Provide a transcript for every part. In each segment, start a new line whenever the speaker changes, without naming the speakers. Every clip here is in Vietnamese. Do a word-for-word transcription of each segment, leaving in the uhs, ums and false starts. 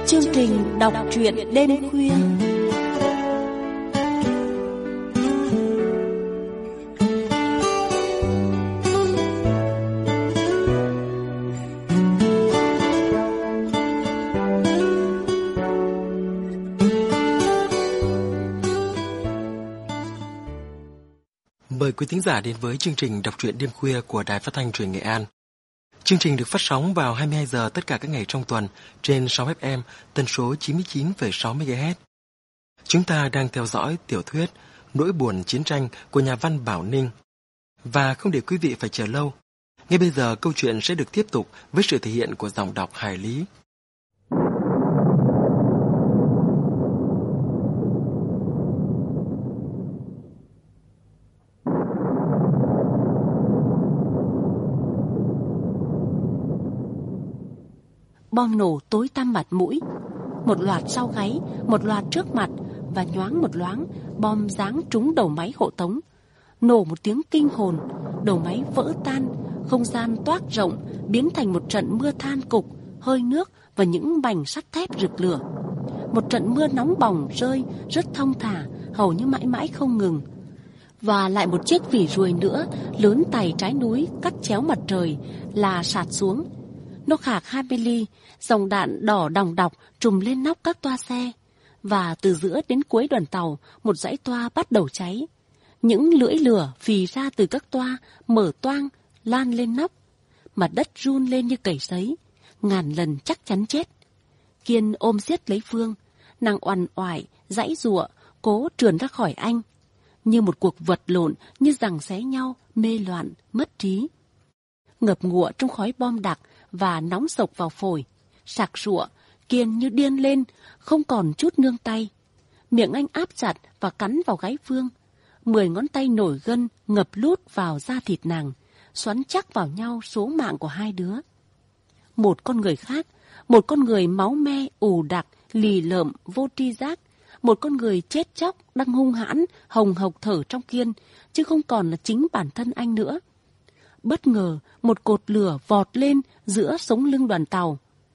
Chương trình đọc truyện đêm khuya.
Mời quý thính giả đến với chương trình đọc truyện đêm khuya của Đài Phát thanh Truyền hình Nghệ An. Chương trình được phát sóng vào hai mươi hai giờ tất cả các ngày trong tuần trên sóng ép em tần số chín mươi chín phẩy sáu mê ga héc. Chúng ta đang theo dõi tiểu thuyết Nỗi buồn chiến tranh của nhà văn Bảo Ninh. Và không để quý vị phải chờ lâu, ngay bây giờ câu chuyện sẽ được tiếp tục với sự thể hiện của giọng đọc Hải Lý.
Bom nổ tối tăm mặt mũi, một loạt sau gáy, một loạt trước mặt, và nhoáng một loáng, bom giáng trúng đầu máy hộ tống. Nổ một tiếng kinh hồn, đầu máy vỡ tan, không gian toác rộng, biến thành một trận mưa than cục, hơi nước và những mảnh sắt thép rực lửa. Một trận mưa nóng bỏng rơi rất thong thả, hầu như mãi mãi không ngừng. Và lại một chiếc vỉ ruồi nữa, lớn tày trái núi, cắt chéo mặt trời, là sạt xuống. Nó khạc hai mươi ly, dòng đạn đỏ đòng đọc trùm lên nóc các toa xe. Và từ giữa đến cuối đoàn tàu, một dãy toa bắt đầu cháy. Những lưỡi lửa phì ra từ các toa, mở toang, lan lên nóc. Mặt đất run lên như cầy sấy, ngàn lần chắc chắn chết. Kiên ôm siết lấy Phương, nàng oằn oải, giãy giụa, cố trườn ra khỏi anh. Như một cuộc vật lộn, như giằng xé nhau, mê loạn, mất trí. Ngập ngụa trong khói bom đặc và nóng sộc vào phổi, sặc sụa, Kiên như điên lên, không còn chút nương tay. Miệng anh áp chặt và cắn vào gáy Phương. Mười ngón tay nổi gân ngập lút vào da thịt nàng, xoắn chắc vào nhau số mạng của hai đứa. Một con người khác, một con người máu me, ù đặc, lì lợm, vô tri giác, một con người chết chóc, đang hung hãn, hồng hộc thở trong Kiên, chứ không còn là chính bản thân anh nữa. Bất ngờ, một cột lửa vọt lên giữa sống lưng đoàn tàu.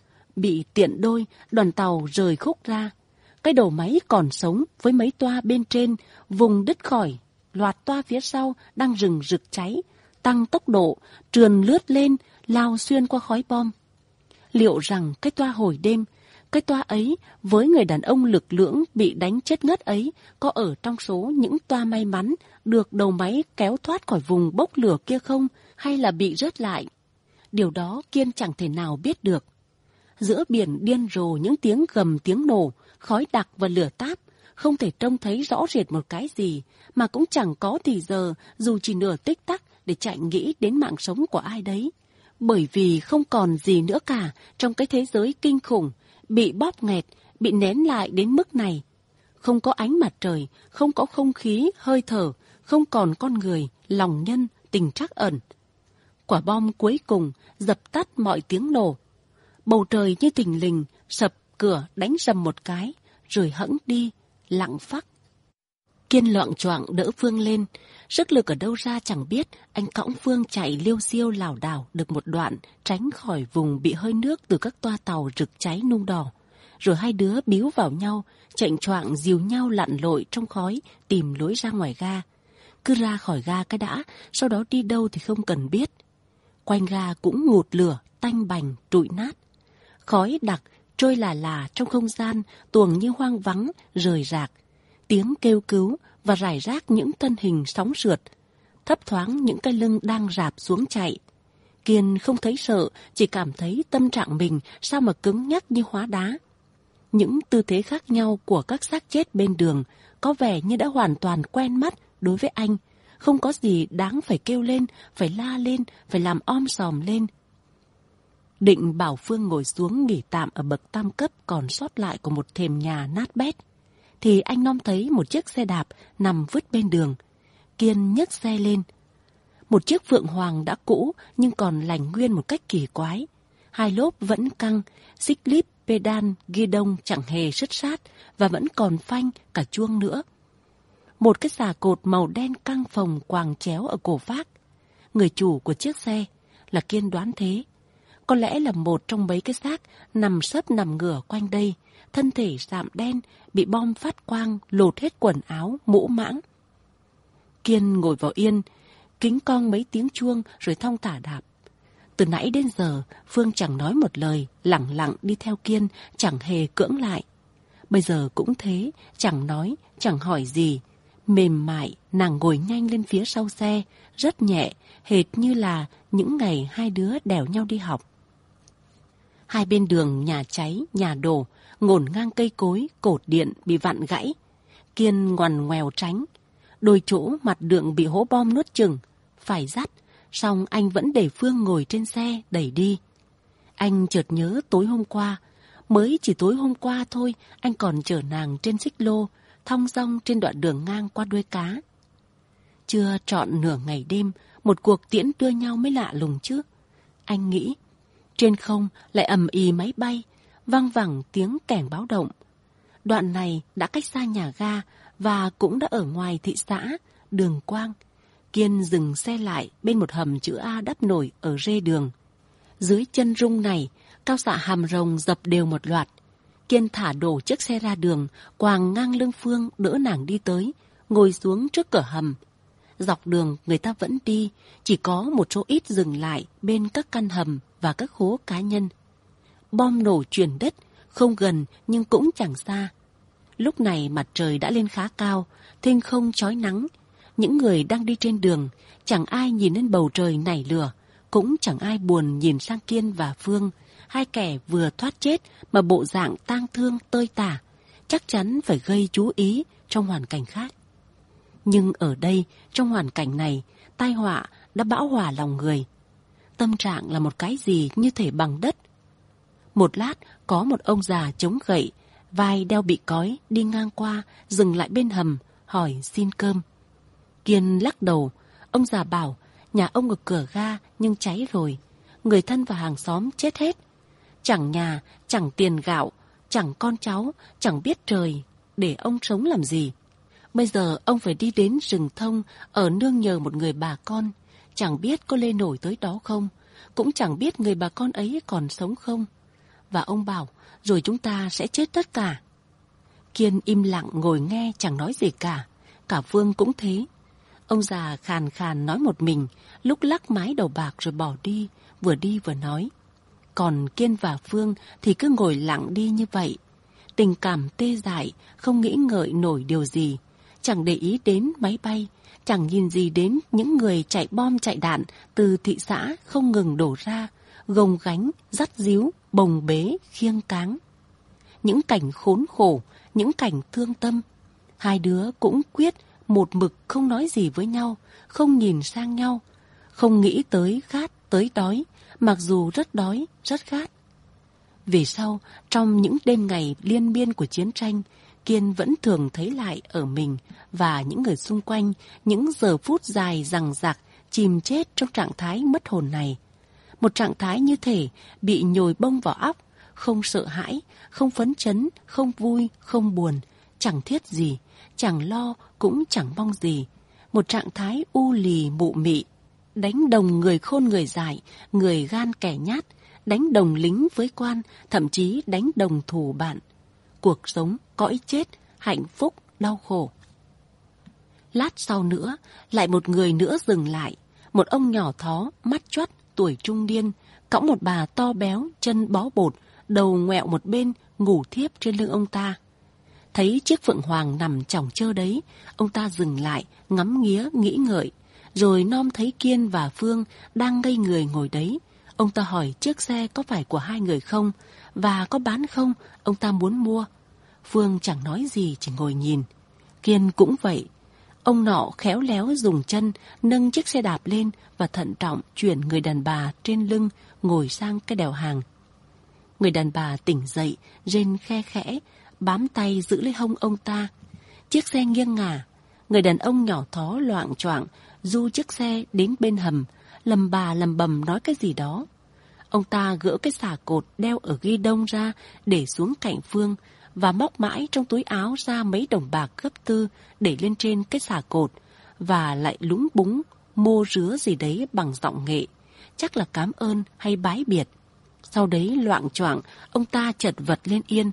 Bị tiện đôi, đoàn tàu rời khúc ra. Cái đầu máy còn sống với mấy toa bên trên, vùng đứt khỏi. Loạt toa phía sau đang rừng rực cháy, tăng tốc độ, trườn lướt lên, lao xuyên qua khói bom. Liệu rằng cái toa hồi đêm, cái toa ấy với người đàn ông lực lưỡng bị đánh chết ngất ấy có ở trong số những toa may mắn được đầu máy kéo thoát khỏi vùng bốc lửa kia không, hay là bị rớt lại? Điều đó Kiên chẳng thể nào biết được. Giữa biển điên rồ những tiếng gầm tiếng nổ, khói đặc và lửa táp, không thể trông thấy rõ rệt một cái gì, mà cũng chẳng có thì giờ dù chỉ nửa tích tắc để chạy nghĩ đến mạng sống của ai đấy. Bởi vì không còn gì nữa cả trong cái thế giới kinh khủng, bị bóp nghẹt, bị nén lại đến mức này. Không có ánh mặt trời, không có không khí, hơi thở, không còn con người, lòng nhân, tình trắc ẩn. Quả bom cuối cùng dập tắt mọi tiếng nổ. Bầu trời như thình lình, sập cửa đánh rầm một cái, rồi hẫng đi, lặng phắc. Kiên loạng choạng đỡ Phương lên, sức lực ở đâu ra chẳng biết, anh cõng Phương chạy liêu xiêu lảo đảo được một đoạn, tránh khỏi vùng bị hơi nước từ các toa tàu rực cháy nung đỏ. Rồi hai đứa bíu vào nhau, chạnh choạng dìu nhau lặn lội trong khói, tìm lối ra ngoài ga. Cứ ra khỏi ga cái đã, sau đó đi đâu thì không cần biết. Quanh ga cũng ngụt lửa, tanh bành, trụi nát. Khói đặc, trôi là là trong không gian, tuồng như hoang vắng, rời rạc. Tiếng kêu cứu và rải rác những thân hình sóng sượt. Thấp thoáng những cái lưng đang rạp xuống chạy. Kiên không thấy sợ, chỉ cảm thấy tâm trạng mình sao mà cứng nhắc như hóa đá. Những tư thế khác nhau của các xác chết bên đường có vẻ như đã hoàn toàn quen mắt đối với anh. Không có gì đáng phải kêu lên, phải la lên, phải làm om sòm lên. Định bảo Phương ngồi xuống nghỉ tạm ở bậc tam cấp còn sót lại của một thềm nhà nát bét, thì anh nom thấy một chiếc xe đạp nằm vứt bên đường. Kiên nhấc xe lên. Một chiếc Phượng Hoàng đã cũ nhưng còn lành nguyên một cách kỳ quái. Hai lốp vẫn căng, xích líp, pedal, ghi đông chẳng hề sứt sát và vẫn còn phanh cả chuông nữa. Một cái xà cột màu đen căng phồng quàng chéo ở cổ vác. Người chủ của chiếc xe là Kiên đoán thế. Có lẽ là một trong mấy cái xác nằm sấp nằm ngửa quanh đây, thân thể sạm đen, bị bom phát quang, lột hết quần áo, mũ mãng. Kiên ngồi vào yên, kính cong mấy tiếng chuông rồi thong thả đạp. Từ nãy đến giờ, Phương chẳng nói một lời, lẳng lặng đi theo Kiên, chẳng hề cưỡng lại. Bây giờ cũng thế, chẳng nói, chẳng hỏi gì. Mềm mại, nàng ngồi nhanh lên phía sau xe, rất nhẹ, hệt như là những ngày hai đứa đèo nhau đi học. Hai bên đường nhà cháy, nhà đổ, ngổn ngang cây cối, cột điện bị vặn gãy. Kiên ngoằn ngoèo tránh. Đôi chỗ mặt đường bị hố bom nuốt chửng, phải dắt, song anh vẫn để Phương ngồi trên xe đẩy đi. Anh chợt nhớ tối hôm qua, mới chỉ tối hôm qua thôi, anh còn chở nàng trên xích lô, thong dong trên đoạn đường ngang qua đuôi cá. Chưa trọn nửa ngày đêm, một cuộc tiễn đưa nhau mới lạ lùng chứ. Anh nghĩ, trên không lại ầm ì máy bay, vang vẳng tiếng kèn báo động. Đoạn này đã cách xa nhà ga và cũng đã ở ngoài thị xã, đường Quang. Kiên dừng xe lại bên một hầm chữ A đắp nổi ở rê đường. Dưới chân rung này, cao xạ hàm rồng dập đều một loạt. Kiên thả đổ chiếc xe ra đường, quàng ngang lưng Phương đỡ nàng đi tới, ngồi xuống trước cửa hầm. Dọc đường người ta vẫn đi, chỉ có một số ít dừng lại bên các căn hầm và các hố cá nhân. Bom nổ chuyển đất, không gần nhưng cũng chẳng xa. Lúc này mặt trời đã lên khá cao, thênh không chói nắng. Những người đang đi trên đường, chẳng ai nhìn lên bầu trời nảy lửa, cũng chẳng ai buồn nhìn sang Kiên và Phương, hai kẻ vừa thoát chết mà bộ dạng tang thương tơi tả, chắc chắn phải gây chú ý trong hoàn cảnh khác. Nhưng ở đây, trong hoàn cảnh này, tai họa đã bão hòa lòng người. Tâm trạng là một cái gì như thể bằng đất. Một lát, có một ông già chống gậy, vai đeo bị cói, đi ngang qua, dừng lại bên hầm, hỏi xin cơm. Kiên lắc đầu, ông già bảo, nhà ông ở cửa ga nhưng cháy rồi, người thân và hàng xóm chết hết. Chẳng nhà, chẳng tiền gạo, chẳng con cháu, chẳng biết trời, để ông sống làm gì. Bây giờ ông phải đi đến rừng thông ở nương nhờ một người bà con, chẳng biết có lên nổi tới đó không, cũng chẳng biết người bà con ấy còn sống không. Và ông bảo, rồi chúng ta sẽ chết tất cả. Kiên im lặng ngồi nghe chẳng nói gì cả, cả Phương cũng thế. Ông già khàn khàn nói một mình, lúc lắc mái đầu bạc rồi bỏ đi, vừa đi vừa nói. Còn Kiên và Phương thì cứ ngồi lặng đi như vậy. Tình cảm tê dại, không nghĩ ngợi nổi điều gì. Chẳng để ý đến máy bay, chẳng nhìn gì đến những người chạy bom chạy đạn từ thị xã không ngừng đổ ra, gồng gánh, dắt díu, bồng bế, khiêng cáng. Những cảnh khốn khổ, những cảnh thương tâm. Hai đứa cũng quyết một mực không nói gì với nhau, không nhìn sang nhau, không nghĩ tới khát, tới đói, mặc dù rất đói, rất khát. Về sau, trong những đêm ngày liên miên của chiến tranh, Kiên vẫn thường thấy lại ở mình và những người xung quanh những giờ phút dài dằng dặc chìm chết trong trạng thái mất hồn này. Một trạng thái như thể bị nhồi bông vào óc, không sợ hãi, không phấn chấn, không vui, không buồn, chẳng thiết gì, chẳng lo cũng chẳng mong gì. Một trạng thái u lì mụ mị, đánh đồng người khôn người dại, người gan kẻ nhát, đánh đồng lính với quan, thậm chí đánh đồng thù bạn. Cuộc sống, cõi chết, hạnh phúc, đau khổ. Lát sau nữa, lại một người nữa dừng lại. Một ông nhỏ thó, mắt choắt, tuổi trung niên, cõng một bà to béo, chân bó bột, đầu ngoẹo một bên, ngủ thiếp trên lưng ông ta. Thấy chiếc phượng hoàng nằm chỏng chơ đấy, ông ta dừng lại, ngắm nghía, nghĩ ngợi. Rồi nom thấy Kiên và Phương đang ngây người ngồi đấy. Ông ta hỏi chiếc xe có phải của hai người không, và có bán không, ông ta muốn mua. Phương chẳng nói gì, chỉ ngồi nhìn. Kiên cũng vậy. Ông nọ khéo léo dùng chân nâng chiếc xe đạp lên và thận trọng chuyển người đàn bà trên lưng ngồi sang cái đèo hàng. Người đàn bà tỉnh dậy, rên khe khẽ, bám tay giữ lấy hông ông ta. Chiếc xe nghiêng ngả. Người đàn ông nhỏ thó loạng choạng du chiếc xe đến bên hầm, lầm bà lầm bầm nói cái gì đó. Ông ta gỡ cái xà cột đeo ở ghi đông ra để xuống cạnh Phương và móc mãi trong túi áo ra mấy đồng bạc gấp tư để lên trên cái xà cột, và lại lúng búng mô rứa gì đấy bằng giọng nghệ, chắc là cám ơn hay bái biệt. Sau đấy loạng choạng ông ta chật vật lên yên,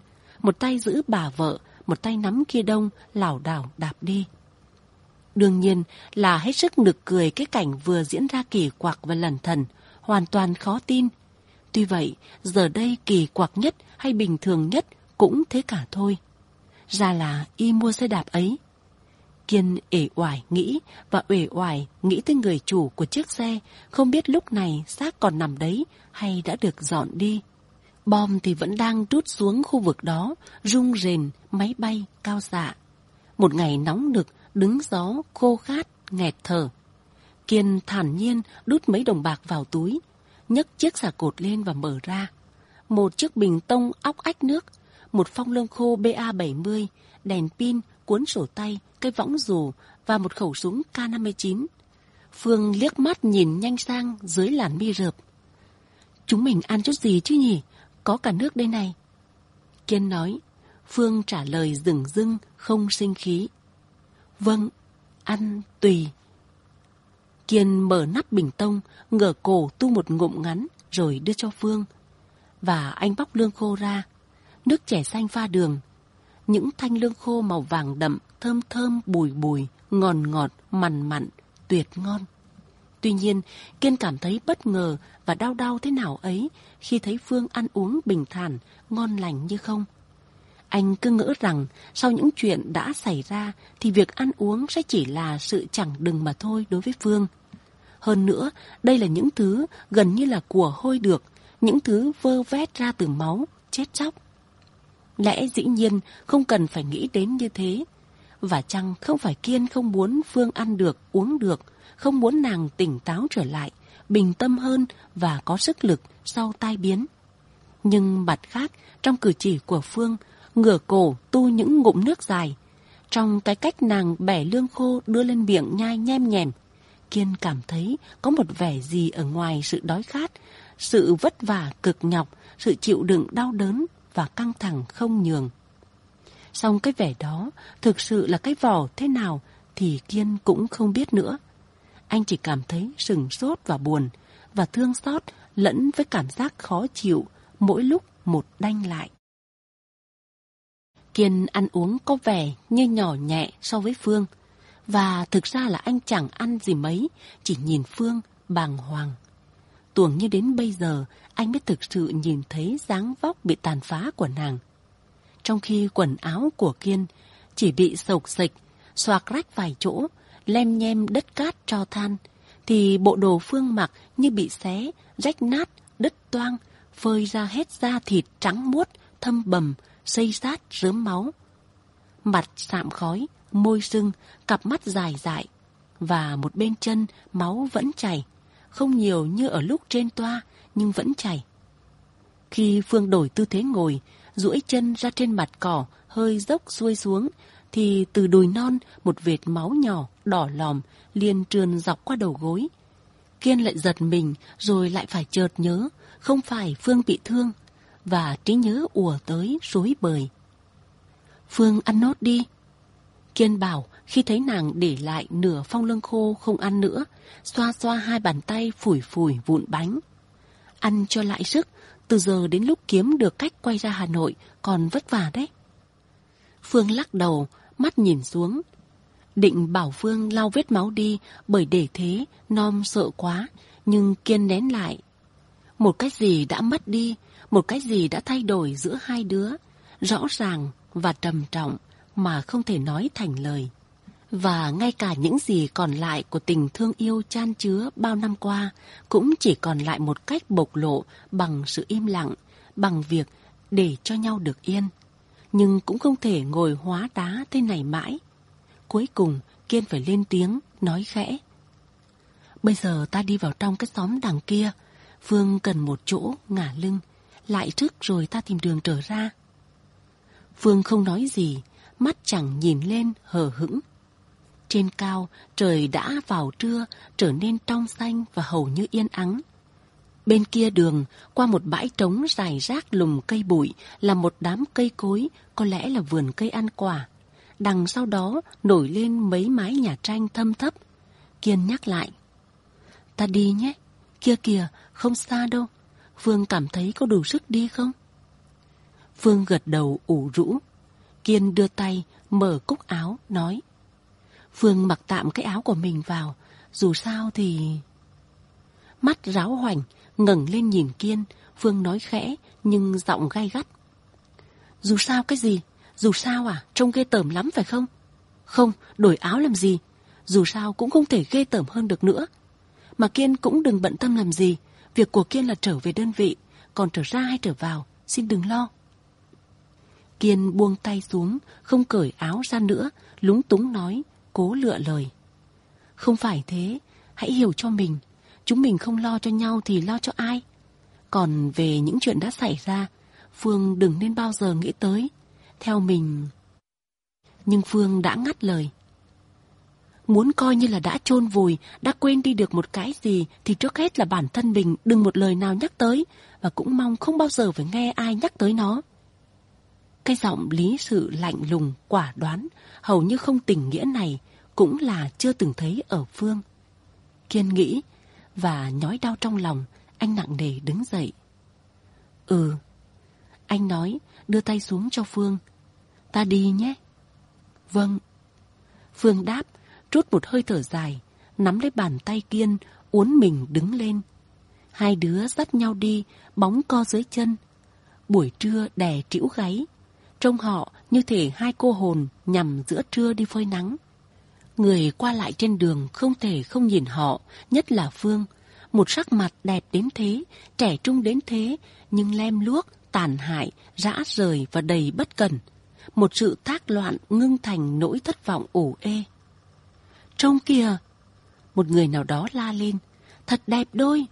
một tay giữ bà vợ, một tay nắm kia đông, lảo đảo đạp đi. Đương nhiên là hết sức nực cười cái cảnh vừa diễn ra kỳ quặc và lẩn thẩn, hoàn toàn khó tin. Tuy vậy, giờ đây kỳ quặc nhất hay bình thường nhất cũng thế cả thôi. Ra là y mua xe đạp ấy. Kiên ể oải nghĩ và uể oải nghĩ tới người chủ của chiếc xe, không biết lúc này xác còn nằm đấy hay đã được dọn đi. Bom thì vẫn đang trút xuống khu vực đó, rung rền, máy bay, cao xạ. Một ngày nóng nực, đứng gió, khô khát, nghẹt thở. Kiên thản nhiên đút mấy đồng bạc vào túi, nhấc chiếc xà cột lên và mở ra. Một chiếc bình tông óc ách nước, một phong lương khô B A bảy mươi, đèn pin, cuốn sổ tay, cây võng dù và một khẩu súng K năm mươi chín. Phương liếc mắt nhìn nhanh sang dưới làn mi rợp. Chúng mình ăn chút gì chứ nhỉ? Có cả nước đây này. Kiên nói. Phương trả lời dửng dưng, không sinh khí. Vâng, ăn tùy. Kiên mở nắp bình tông, ngửa cổ tu một ngụm ngắn rồi đưa cho Phương. Và anh bóc lương khô ra. Nước chè xanh pha đường. Những thanh lương khô màu vàng đậm, thơm thơm, bùi bùi, ngọt ngọt, mặn mặn, tuyệt ngon. Tuy nhiên, Kiên cảm thấy bất ngờ và đau đau thế nào ấy khi thấy Phương ăn uống bình thản, ngon lành như không. Anh cứ ngỡ rằng sau những chuyện đã xảy ra thì việc ăn uống sẽ chỉ là sự chẳng đừng mà thôi đối với Phương. Hơn nữa, đây là những thứ gần như là của hôi được, những thứ vơ vét ra từ máu, chết chóc. Lẽ dĩ nhiên không cần phải nghĩ đến như thế. Và chăng không phải Kiên không muốn Phương ăn được, uống được, không muốn nàng tỉnh táo trở lại, bình tâm hơn và có sức lực sau tai biến. Nhưng mặt khác, trong cử chỉ của Phương, ngửa cổ tu những ngụm nước dài, trong cái cách nàng bẻ lương khô đưa lên miệng nhai nhem nhèm, Kiên cảm thấy có một vẻ gì ở ngoài sự đói khát, sự vất vả cực nhọc, sự chịu đựng đau đớn và căng thẳng không nhường. Song cái vẻ đó thực sự là cái vỏ thế nào thì Kiên cũng không biết nữa. Anh chỉ cảm thấy sửng sốt và buồn, và thương xót lẫn với cảm giác khó chịu, mỗi lúc một đanh lại. Kiên ăn uống có vẻ như nhỏ nhẹ so với Phương, và thực ra là anh chẳng ăn gì mấy, chỉ nhìn Phương bàng hoàng. Tuồng như đến bây giờ anh mới thực sự nhìn thấy dáng vóc bị tàn phá của nàng. Trong khi quần áo của Kiên chỉ bị xộc xệch, xoạc rách vài chỗ, lem nhem đất cát tro than, thì bộ đồ Phương mặc như bị xé, rách nát, đứt toang, phơi ra hết da thịt trắng muốt, thâm bầm, xây sát rớm máu. Mặt sạm khói, môi sưng, cặp mắt dài dại, và một bên chân máu vẫn chảy, không nhiều như ở lúc trên toa, nhưng vẫn chảy. Khi Phương đổi tư thế ngồi, duỗi chân ra trên mặt cỏ, hơi dốc xuôi xuống, thì từ đùi non một vệt máu nhỏ, đỏ lòm, liền trườn dọc qua đầu gối. Kiên lại giật mình, rồi lại phải chợt nhớ, không phải Phương bị thương, và trí nhớ ùa tới rối bời. Phương ăn nốt đi. Kiên bảo khi thấy nàng để lại nửa phong lương khô không ăn nữa, xoa xoa hai bàn tay phủi phủi vụn bánh. Ăn cho lại sức, từ giờ đến lúc kiếm được cách quay ra Hà Nội còn vất vả đấy. Phương lắc đầu, mắt nhìn xuống. Định bảo Phương lau vết máu đi, bởi để thế Nom sợ quá, nhưng Kiên nén lại. Một cái gì đã mất đi, một cái gì đã thay đổi giữa hai đứa, rõ ràng và trầm trọng mà không thể nói thành lời. Và ngay cả những gì còn lại của tình thương yêu chan chứa bao năm qua cũng chỉ còn lại một cách bộc lộ bằng sự im lặng, bằng việc để cho nhau được yên. Nhưng cũng không thể ngồi hóa đá thế này mãi. Cuối cùng Kiên phải lên tiếng, nói khẽ. Bây giờ ta đi vào trong cái xóm đằng kia. Phương cần một chỗ ngả lưng, lại trước rồi ta tìm đường trở ra. Phương không nói gì, mắt chẳng nhìn lên hờ hững. Trên cao, trời đã vào trưa, trở nên trong xanh và hầu như yên ắng. Bên kia đường, qua một bãi trống rải rác lùm cây bụi, là một đám cây cối, có lẽ là vườn cây ăn quả. Đằng sau đó nổi lên mấy mái nhà tranh thâm thấp. Kiên nhắc lại. Ta đi nhé, kia kìa, không xa đâu. Phương cảm thấy có đủ sức đi không? Phương gật đầu ủ rũ. Kiên đưa tay mở cúc áo nói: Phương mặc tạm cái áo của mình vào, dù sao thì... Mắt ráo hoảnh ngẩng lên nhìn Kiên, Phương nói khẽ nhưng giọng gay gắt: Dù sao cái gì? Dù sao à? Trông ghê tởm lắm phải không? Không, đổi áo làm gì? Dù sao cũng không thể ghê tởm hơn được nữa. Mà Kiên cũng đừng bận tâm làm gì. Việc của Kiên là trở về đơn vị, còn trở ra hay trở vào, xin đừng lo. Kiên buông tay xuống, không cởi áo ra nữa, lúng túng nói, cố lựa lời: Không phải thế, hãy hiểu cho mình. Chúng mình không lo cho nhau thì lo cho ai? Còn về những chuyện đã xảy ra, Phương đừng nên bao giờ nghĩ tới. Theo mình... Nhưng Phương đã ngắt lời: Muốn coi như là đã chôn vùi, đã quên đi được một cái gì thì trước hết là bản thân mình đừng một lời nào nhắc tới, và cũng mong không bao giờ phải nghe ai nhắc tới nó. Cái giọng lý sự lạnh lùng, quả đoán, hầu như không tình nghĩa này cũng là chưa từng thấy ở Phương. Kiên nghĩ, và nhói đau trong lòng, anh nặng nề đứng dậy. Ừ, anh nói, đưa tay xuống cho Phương. Ta đi nhé. Vâng. Phương đáp, trút một hơi thở dài, nắm lấy bàn tay Kiên, uốn mình đứng lên. Hai đứa dắt nhau đi, bóng co dưới chân. Buổi trưa đè trĩu gáy, trông họ như thể hai cô hồn nhằm giữa trưa đi phơi nắng. Người qua lại trên đường không thể không nhìn họ, nhất là Phương. Một sắc mặt đẹp đến thế, trẻ trung đến thế, nhưng lem luốc, tàn hại, rã rời và đầy bất cẩn. Một sự thác loạn ngưng thành nỗi thất vọng ủ ê. Trông kìa! Một người nào đó la lên, thật đẹp đôi!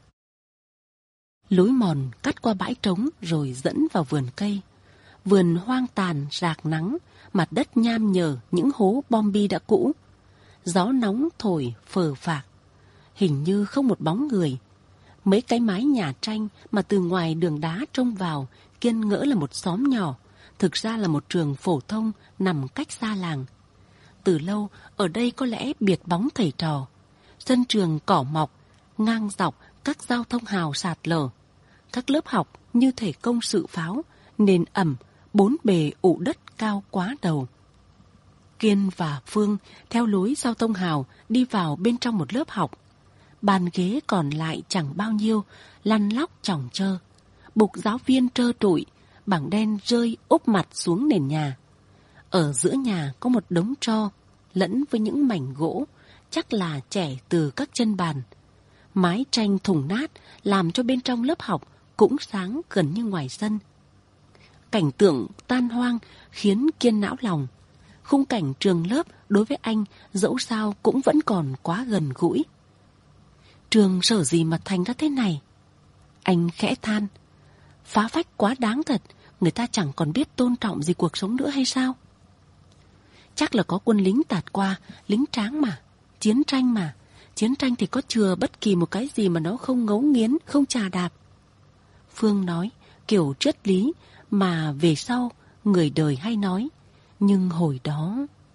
Lối mòn cắt qua bãi trống rồi dẫn vào vườn cây. Vườn hoang tàn, rạc nắng, mặt đất nham nhở những hố bom bi đã cũ. Gió nóng thổi phờ phạc, hình như không một bóng người. Mấy cái mái nhà tranh mà từ ngoài đường đá trông vào, Kiên ngỡ là một xóm nhỏ, thực ra là một trường phổ thông nằm cách xa làng. Từ lâu, ở đây có lẽ biệt bóng thầy trò. Sân trường cỏ mọc, ngang dọc các giao thông hào sạt lở. Các lớp học như thể công sự pháo, nền ẩm, bốn bề ụ đất cao quá đầu. Kiên và Phương theo lối giao thông hào đi vào bên trong một lớp học. Bàn ghế còn lại chẳng bao nhiêu, lăn lóc chỏng chơ. Bục giáo viên trơ trụi, bảng đen rơi úp mặt xuống nền nhà. Ở giữa nhà có một đống tro, lẫn với những mảnh gỗ, chắc là chẻ từ các chân bàn. Mái tranh thủng nát làm cho bên trong lớp học cũng sáng gần như ngoài sân. Cảnh tượng tan hoang khiến Kiên não lòng. Khung cảnh trường lớp đối với anh dẫu sao cũng vẫn còn quá gần gũi. Trường sở gì mà thành ra thế này? Anh khẽ than. Phá phách quá đáng thật, người ta chẳng còn biết tôn trọng gì cuộc sống nữa hay sao? Chắc là có quân lính tạt qua, lính tráng mà, chiến tranh mà. Chiến tranh thì có chừa bất kỳ một cái gì mà nó không ngấu nghiến, không chà đạp. Phương nói, kiểu triết lý mà về sau người đời hay nói. Nhưng hồi đó...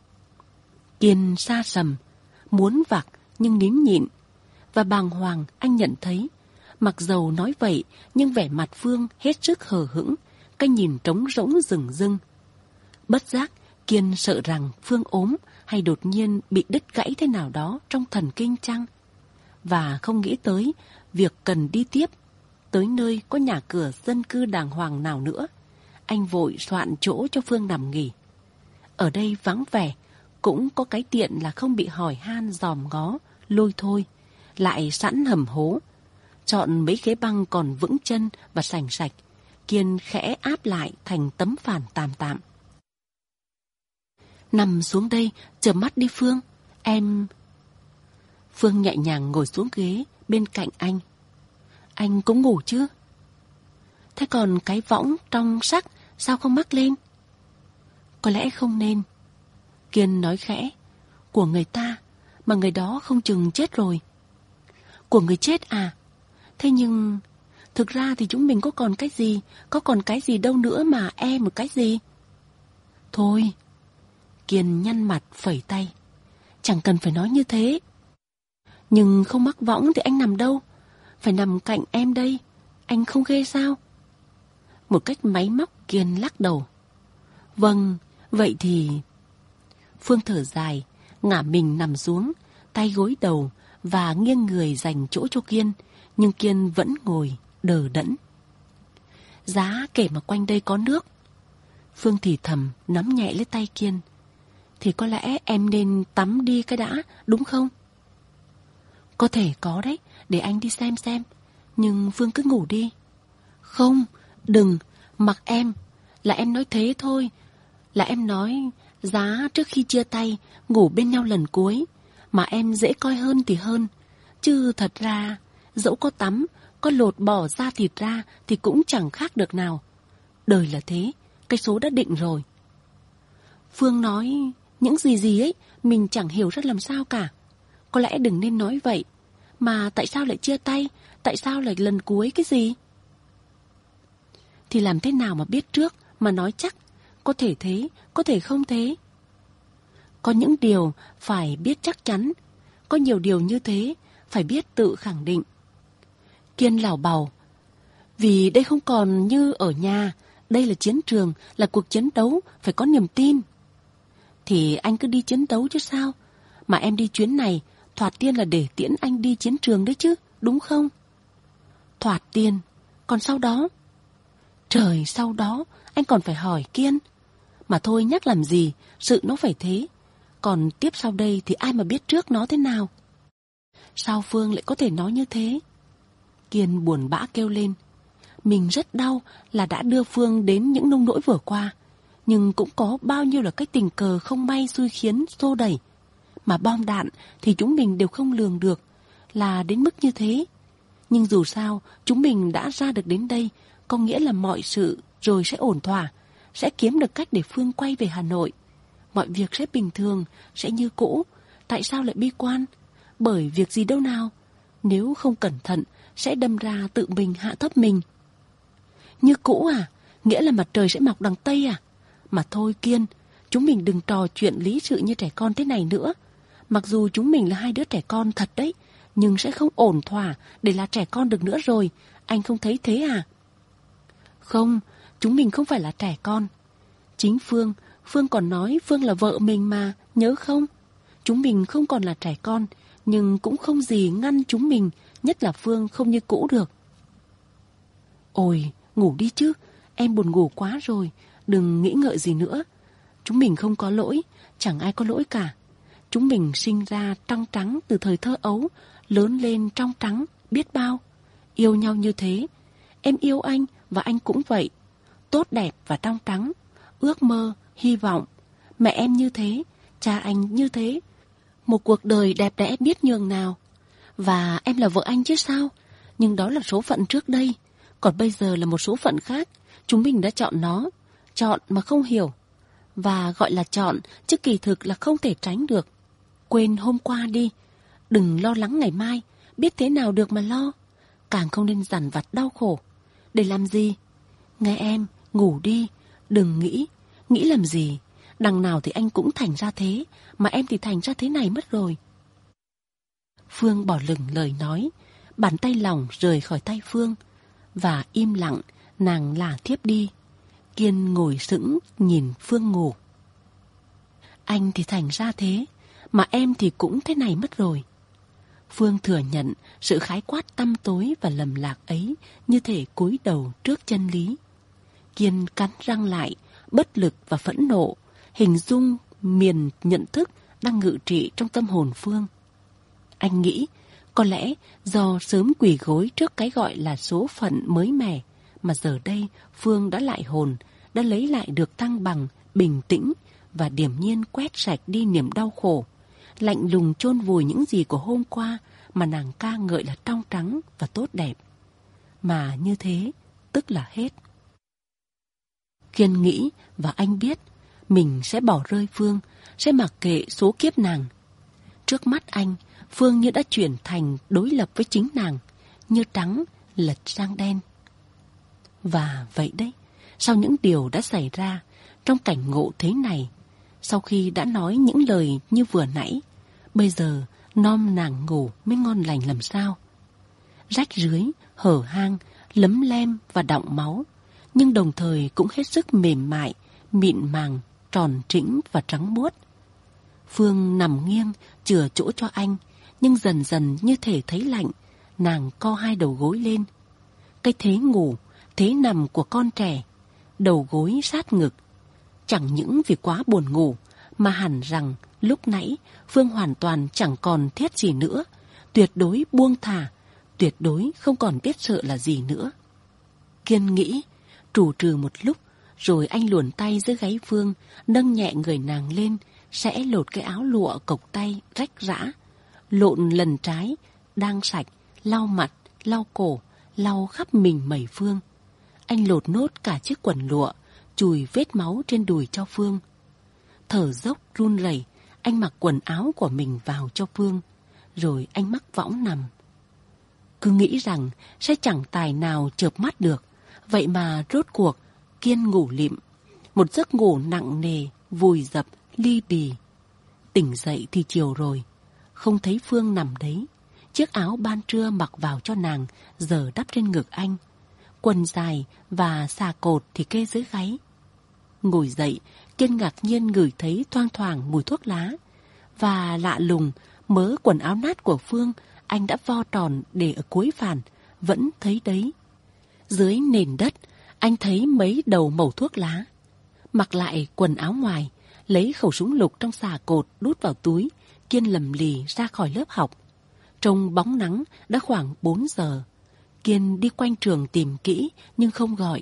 Kiên xa sầm, muốn vặc nhưng nín nhịn. Và bàng hoàng anh nhận thấy, mặc dầu nói vậy nhưng vẻ mặt Phương hết sức hờ hững, cái nhìn trống rỗng rừng rưng. Bất giác Kiên sợ rằng Phương ốm hay đột nhiên bị đứt gãy thế nào đó trong thần kinh chăng? Và không nghĩ tới việc cần đi tiếp, tới nơi có nhà cửa dân cư đàng hoàng nào nữa. Anh vội soạn chỗ cho Phương nằm nghỉ. Ở đây vắng vẻ, cũng có cái tiện là không bị hỏi han dòm ngó, lôi thôi, lại sẵn hầm hố. Chọn mấy ghế băng còn vững chân và sành sạch, Kiên khẽ áp lại thành tấm phản tạm tạm. Nằm xuống đây, chợp mắt đi Phương, em... Phương nhẹ nhàng ngồi xuống ghế bên cạnh anh. Anh cũng ngủ chứ? Thế còn cái võng trong sắc sao không mắc lên? Có lẽ không nên. Kiên nói khẽ. Của người ta, mà người đó không chừng chết rồi. Của người chết à? Thế nhưng... Thực ra thì chúng mình có còn cái gì, có còn cái gì đâu nữa mà e một cái gì. Thôi. Kiên nhăn mặt phẩy tay. Chẳng cần phải nói như thế. Nhưng không mắc võng thì anh nằm đâu? Phải nằm cạnh em đây. Anh không ghê sao? Một cách máy móc Kiên lắc đầu. Vâng, vậy thì... Phương thở dài, ngả mình nằm xuống, tay gối đầu và nghiêng người dành chỗ cho Kiên, nhưng Kiên vẫn ngồi đờ đẫn. Giá kể mà quanh đây có nước. Phương thì thầm nắm nhẹ lấy tay Kiên. Thì có lẽ em nên tắm đi cái đã, đúng không? Có thể có đấy, để anh đi xem xem. Nhưng Phương cứ ngủ đi. Không, đừng, mặc em. Là em nói thế thôi. Là em nói Giá trước khi chia tay ngủ bên nhau lần cuối, mà em dễ coi hơn thì hơn. Chứ thật ra dẫu có tắm, có lột bỏ da thịt ra thì cũng chẳng khác được nào. Đời là thế, cái số đã định rồi. Phương nói những gì gì ấy mình chẳng hiểu ra làm sao cả. Có lẽ đừng nên nói vậy. Mà tại sao lại chia tay? Tại sao lại lần cuối cái gì? Thì làm thế nào mà biết trước, mà nói chắc? Có thể thế, có thể không thế. Có những điều phải biết chắc chắn. Có nhiều điều như thế phải biết tự khẳng định. Kiên lảo bào. Vì đây không còn như ở nhà. Đây là chiến trường, là cuộc chiến đấu, phải có niềm tin. Thì anh cứ đi chiến đấu chứ sao? Mà em đi chuyến này thoạt tiên là để tiễn anh đi chiến trường đấy chứ, đúng không? Thoạt tiên, còn sau đó? Trời, sau đó anh còn phải hỏi Kiên. Mà thôi nhắc làm gì, sự nó phải thế. Còn tiếp sau đây thì ai mà biết trước nó thế nào? Sao Phương lại có thể nói như thế? Kiên buồn bã kêu lên. Mình rất đau là đã đưa Phương đến những nông nỗi vừa qua. Nhưng cũng có bao nhiêu là cái tình cờ không may xui khiến xô đẩy. Mà bom đạn thì chúng mình đều không lường được là đến mức như thế. Nhưng dù sao chúng mình đã ra được đến đây, có nghĩa là mọi sự rồi sẽ ổn thỏa, sẽ kiếm được cách để Phương quay về Hà Nội. Mọi việc sẽ bình thường, sẽ như cũ. Tại sao lại bi quan? Bởi việc gì đâu nào. Nếu không cẩn thận sẽ đâm ra tự mình hạ thấp mình. Như cũ à? Nghĩa là mặt trời sẽ mọc đằng Tây à? Mà thôi Kiên, chúng mình đừng trò chuyện lý sự như trẻ con thế này nữa. Mặc dù chúng mình là hai đứa trẻ con thật đấy, nhưng sẽ không ổn thỏa để là trẻ con được nữa rồi. Anh không thấy thế à? Không, chúng mình không phải là trẻ con. Chính Phương, Phương còn nói Phương là vợ mình mà, nhớ không? Chúng mình không còn là trẻ con, nhưng cũng không gì ngăn chúng mình, nhất là Phương không như cũ được. Ôi, ngủ đi chứ, em buồn ngủ quá rồi, đừng nghĩ ngợi gì nữa. Chúng mình không có lỗi, chẳng ai có lỗi cả. Chúng mình sinh ra trong trắng từ thời thơ ấu, lớn lên trong trắng, biết bao. Yêu nhau như thế, em yêu anh và anh cũng vậy. Tốt đẹp và trong trắng, ước mơ, hy vọng. Mẹ em như thế, cha anh như thế. Một cuộc đời đẹp đẽ biết nhường nào. Và em là vợ anh chứ sao? Nhưng đó là số phận trước đây. Còn bây giờ là một số phận khác. Chúng mình đã chọn nó. Chọn mà không hiểu. Và gọi là chọn, chứ kỳ thực là không thể tránh được. Quên hôm qua đi. Đừng lo lắng ngày mai. Biết thế nào được mà lo. Càng không nên dằn vặt đau khổ. Để làm gì? Nghe em, ngủ đi. Đừng nghĩ. Nghĩ làm gì? Đằng nào thì anh cũng thành ra thế. Mà em thì thành ra thế này mất rồi. Phương bỏ lửng lời nói. Bàn tay lỏng rời khỏi tay Phương. Và im lặng, nàng lả thiếp đi. Kiên ngồi sững nhìn Phương ngủ. Anh thì thành ra thế, mà em thì cũng thế này mất rồi. Phương thừa nhận sự khái quát tăm tối và lầm lạc ấy, như thể cúi đầu trước chân lý. Kiên cắn răng lại, bất lực và phẫn nộ, hình dung miền nhận thức đang ngự trị trong tâm hồn Phương. Anh nghĩ, có lẽ do sớm quỳ gối trước cái gọi là số phận mới mẻ, mà giờ đây Phương đã lại hồn, đã lấy lại được thăng bằng, bình tĩnh và điềm nhiên quét sạch đi niềm đau khổ, lạnh lùng chôn vùi những gì của hôm qua mà nàng ca ngợi là trong trắng và tốt đẹp. Mà như thế, tức là hết. Kiên nghĩ và anh biết mình sẽ bỏ rơi Phương, sẽ mặc kệ số kiếp nàng. Trước mắt anh, Phương như đã chuyển thành đối lập với chính nàng, như trắng lật sang đen. Và vậy đấy, sau những điều đã xảy ra, trong cảnh ngộ thế này, sau khi đã nói những lời như vừa nãy, bây giờ nom nàng ngủ mới ngon lành làm sao. Rách rưới, hở hang, lấm lem và đọng máu, nhưng đồng thời cũng hết sức mềm mại, mịn màng, tròn trĩnh và trắng muốt. Phương nằm nghiêng, chừa chỗ cho anh, nhưng dần dần như thể thấy lạnh, nàng co hai đầu gối lên. Cái thế ngủ, thế nằm của con trẻ, đầu gối sát ngực. Chẳng những vì quá buồn ngủ, mà hẳn rằng lúc nãy Phương hoàn toàn chẳng còn thiết gì nữa, tuyệt đối buông thả, tuyệt đối không còn biết sợ là gì nữa. Kiên nghĩ, trù trừ một lúc, rồi anh luồn tay dưới gáy Phương, nâng nhẹ người nàng lên, sẽ lột cái áo lụa cộc tay rách rã, lộn lần trái, đang sạch, lau mặt, lau cổ, lau khắp mình mẩy Phương. Anh lột nốt cả chiếc quần lụa, chùi vết máu trên đùi cho Phương. Thở dốc run rẩy, anh mặc quần áo của mình vào cho Phương, rồi anh mắc võng nằm. Cứ nghĩ rằng sẽ chẳng tài nào chợp mắt được, vậy mà rốt cuộc Kiên ngủ lịm, một giấc ngủ nặng nề, vùi dập, ly bì. Tỉnh dậy thì chiều rồi, không thấy Phương nằm đấy. Chiếc áo ban trưa mặc vào cho nàng giờ đắp trên ngực anh, quần dài và xà cột thì kê dưới gáy. Ngồi dậy, Kiên ngạc nhiên ngửi thấy thoang thoảng mùi thuốc lá, và lạ lùng, mớ quần áo nát của Phương anh đã vo tròn để ở cuối phản, vẫn thấy đấy. Dưới nền đất, anh thấy mấy đầu mẩu thuốc lá. Mặc lại quần áo ngoài, lấy khẩu súng lục trong xà cột đút vào túi, Kiên lầm lì ra khỏi lớp học. Trong bóng nắng đã khoảng bốn giờ. Kiên đi quanh trường tìm kỹ nhưng không gọi.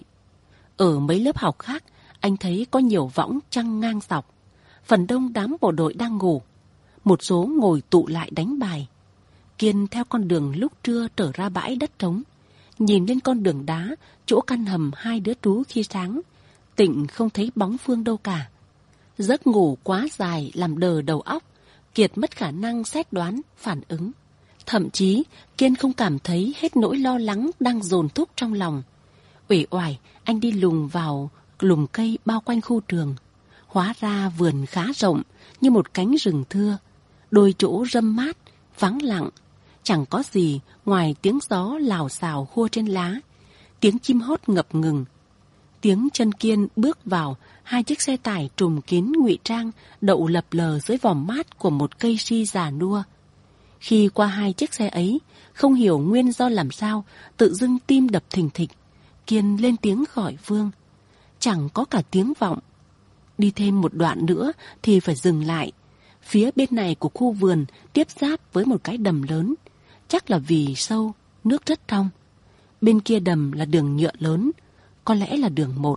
Ở mấy lớp học khác, anh thấy có nhiều võng chăng ngang dọc. Phần đông đám bộ đội đang ngủ, một số ngồi tụ lại đánh bài. Kiên theo con đường lúc trưa trở ra bãi đất trống, nhìn lên con đường đá chỗ căn hầm hai đứa trú khi sáng, Tịnh không thấy bóng Phương đâu cả. Giấc ngủ quá dài làm đờ đầu óc, Kiệt mất khả năng xét đoán, phản ứng. Thậm chí Kiên không cảm thấy hết nỗi lo lắng đang dồn thúc trong lòng. Uể oải, anh đi lùng vào lùm cây bao quanh khu trường. Hóa ra vườn khá rộng, như một cánh rừng thưa. Đôi chỗ râm mát, vắng lặng, chẳng có gì ngoài tiếng gió lào xào khua trên lá, tiếng chim hót ngập ngừng. Tiếng chân Kiên bước vào hai chiếc xe tải trùm kín ngụy trang đậu lập lờ dưới vòm mát của một cây si già nua. Khi qua hai chiếc xe ấy, không hiểu nguyên do làm sao, tự dưng tim đập thình thịch. Kiên lên tiếng gọi Phương. Chẳng có cả tiếng vọng. Đi thêm một đoạn nữa thì phải dừng lại. Phía bên này của khu vườn tiếp giáp với một cái đầm lớn. Chắc là vì sâu, nước rất trong. Bên kia đầm là đường nhựa lớn, có lẽ là đường một.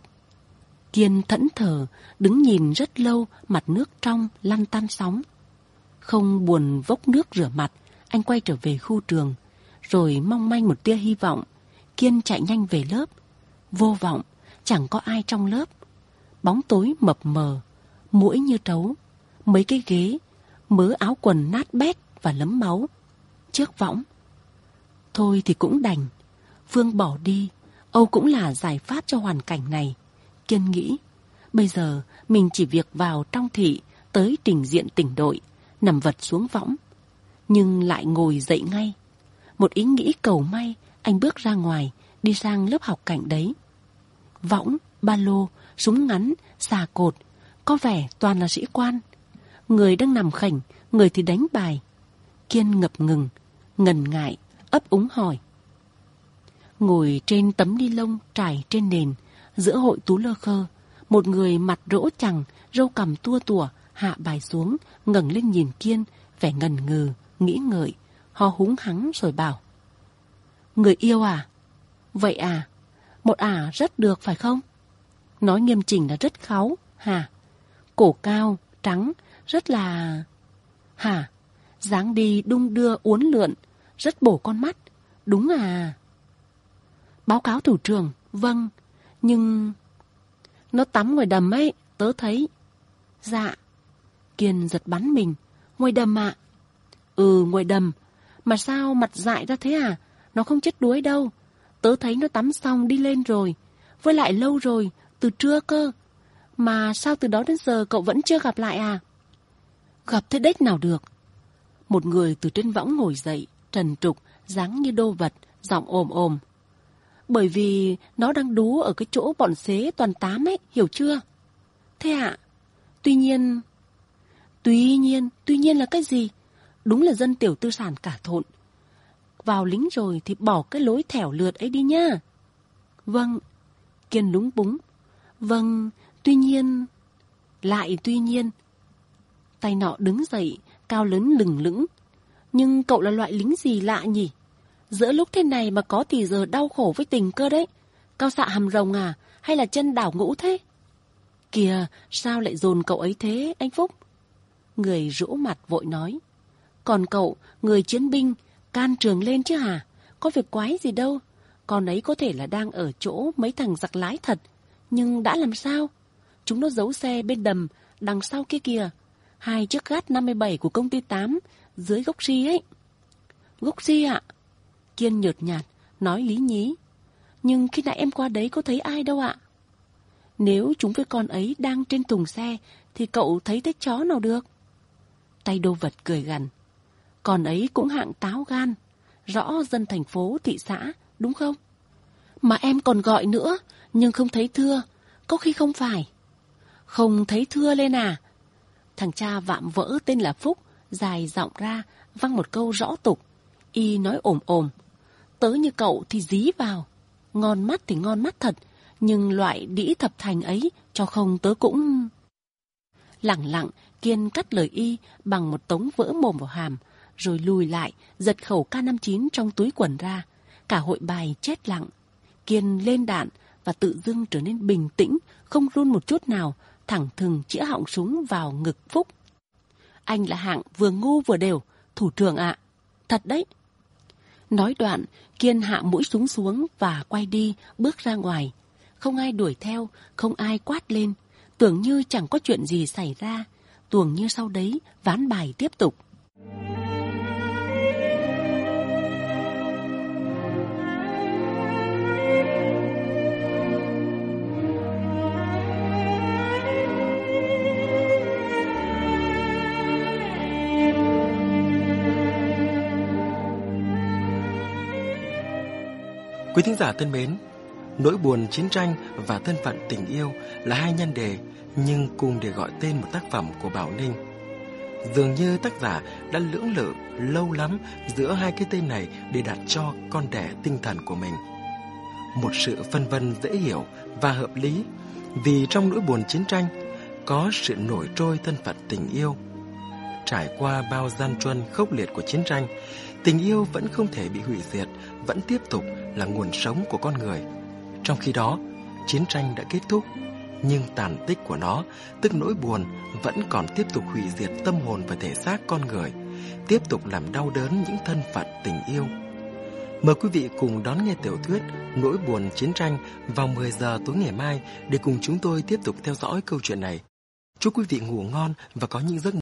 Kiên thẫn thờ, đứng nhìn rất lâu mặt nước trong lăn tăn sóng. Không buồn vốc nước rửa mặt, anh quay trở về khu trường. Rồi mong manh một tia hy vọng, Kiên chạy nhanh về lớp. Vô vọng, chẳng có ai trong lớp. Bóng tối mập mờ, muỗi như trấu, mấy cái ghế, mớ áo quần nát bét và lấm máu. Chiếc võng. Thôi thì cũng đành. Phương bỏ đi, Âu cũng là giải pháp cho hoàn cảnh này. Kiên nghĩ, bây giờ mình chỉ việc vào trong thị, tới trình diện tỉnh đội, nằm vật xuống võng. Nhưng lại ngồi dậy ngay. Một ý nghĩ cầu may, anh bước ra ngoài, đi sang lớp học cạnh đấy. Võng, ba lô, súng ngắn, xà cột, có vẻ toàn là sĩ quan. Người đang nằm khểnh, người thì đánh bài. Kiên ngập ngừng, ngần ngại, ấp úng hỏi. Ngồi trên tấm ni lông trải trên nền, giữa hội tú lơ khơ, một người mặt rỗ chằng, râu cằm tua tủa, hạ bài xuống, ngẩng lên nhìn Kiên, vẻ ngần ngừ, nghĩ ngợi, ho húng hắng rồi bảo. Người yêu à? Vậy à? Một ả rất được phải không? Nói nghiêm chỉnh là rất kháu, hả? Cổ cao, trắng, rất là... Hả? Dáng đi đung đưa uốn lượn, rất bổ con mắt, đúng à? Báo cáo thủ trưởng, vâng, nhưng... Nó tắm ngoài đầm ấy, tớ thấy. Dạ. Kiên giật bắn mình. Ngoài đầm ạ? Ừ, ngoài đầm. Mà sao mặt dại ra thế à? Nó không chết đuối đâu. Tớ thấy nó tắm xong đi lên rồi. Với lại lâu rồi, từ trưa cơ. Mà sao từ đó đến giờ cậu vẫn chưa gặp lại à? Gặp thế đếch nào được. Một người từ trên võng ngồi dậy, trần trục, dáng như đô vật, giọng ồm ồm. Bởi vì nó đang đú ở cái chỗ bọn xế toàn tám ấy, hiểu chưa? Thế ạ? À? Tuy nhiên... Tuy nhiên, tuy nhiên là cái gì? Đúng là dân tiểu tư sản cả thộn. Vào lính rồi thì bỏ cái lối thẻo lượt ấy đi nha. Vâng. Kiên lúng búng. Vâng, tuy nhiên... Lại tuy nhiên... Tay nọ đứng dậy, cao lớn lừng lững. Nhưng cậu là loại lính gì lạ nhỉ? Giữa lúc thế này mà có thì giờ đau khổ với tình cơ đấy. Cao xạ hàm rồng à? Hay là chân đảo ngũ thế? Kìa, sao lại dồn cậu ấy thế, anh Phúc? Người rũ mặt vội nói. Còn cậu, người chiến binh, can trường lên chứ hả? Có việc quái gì đâu. Con ấy có thể là đang ở chỗ mấy thằng giặc lái thật. Nhưng đã làm sao? Chúng nó giấu xe bên đầm, đằng sau kia kìa. Hai chiếc gát năm mươi bảy của công ty tám, dưới gốc si ấy. Gốc si ạ? Kiên nhợt nhạt, nói lý nhí. Nhưng khi nãy em qua đấy có thấy ai đâu ạ? Nếu chúng với con ấy đang trên thùng xe, thì cậu thấy thấy chó nào được? Tay Đô Vật cười gằn. Con ấy cũng hạng táo gan, rõ dân thành phố, thị xã, đúng không? Mà em còn gọi nữa, nhưng không thấy thưa, có khi không phải. Không thấy thưa lên à? Thằng cha vạm vỡ tên là Phúc, dài giọng ra, văng một câu rõ tục. Y nói ồm ồm. Tớ như cậu thì dí vào. Ngon mắt thì ngon mắt thật, nhưng loại đĩ thập thành ấy cho không tớ cũng... Lẳng lặng, Kiên cắt lời Y bằng một tống vỡ mồm vào hàm, rồi lùi lại, giật khẩu K năm mươi chín trong túi quần ra. Cả hội bài chết lặng. Kiên lên đạn và tự dưng trở nên bình tĩnh, không run một chút nào, thẳng thừng chĩa họng súng vào ngực Phúc. Anh là hạng vừa ngu vừa đều, thủ trưởng ạ. Thật đấy. Nói đoạn, Kiên hạ mũi súng xuống và quay đi, bước ra ngoài. Không ai đuổi theo, không ai quát lên. Tưởng như chẳng có chuyện gì xảy ra. Tuồng như sau đấy, ván bài tiếp tục.
Quý thính giả thân mến, nỗi buồn chiến tranh và thân phận tình yêu là hai nhân đề, nhưng cùng để gọi tên một tác phẩm của Bảo Ninh. Dường như tác giả đã lưỡng lự lâu lắm giữa hai cái tên này để đặt cho con đẻ tinh thần của mình. Một sự phân vân dễ hiểu và hợp lý, vì trong nỗi buồn chiến tranh có sự nổi trôi thân phận tình yêu. Trải qua bao gian truân khốc liệt của chiến tranh, tình yêu vẫn không thể bị hủy diệt, vẫn tiếp tục là nguồn sống của con người. Trong khi đó, chiến tranh đã kết thúc, nhưng tàn tích của nó, tức nỗi buồn, vẫn còn tiếp tục hủy diệt tâm hồn và thể xác con người, tiếp tục làm đau đớn những thân phận tình yêu. Mời quý vị cùng đón nghe tiểu thuyết Nỗi buồn chiến tranh vào mười giờ tối ngày mai để cùng chúng tôi tiếp tục theo dõi câu chuyện này. Chúc quý vị ngủ ngon và có những giấc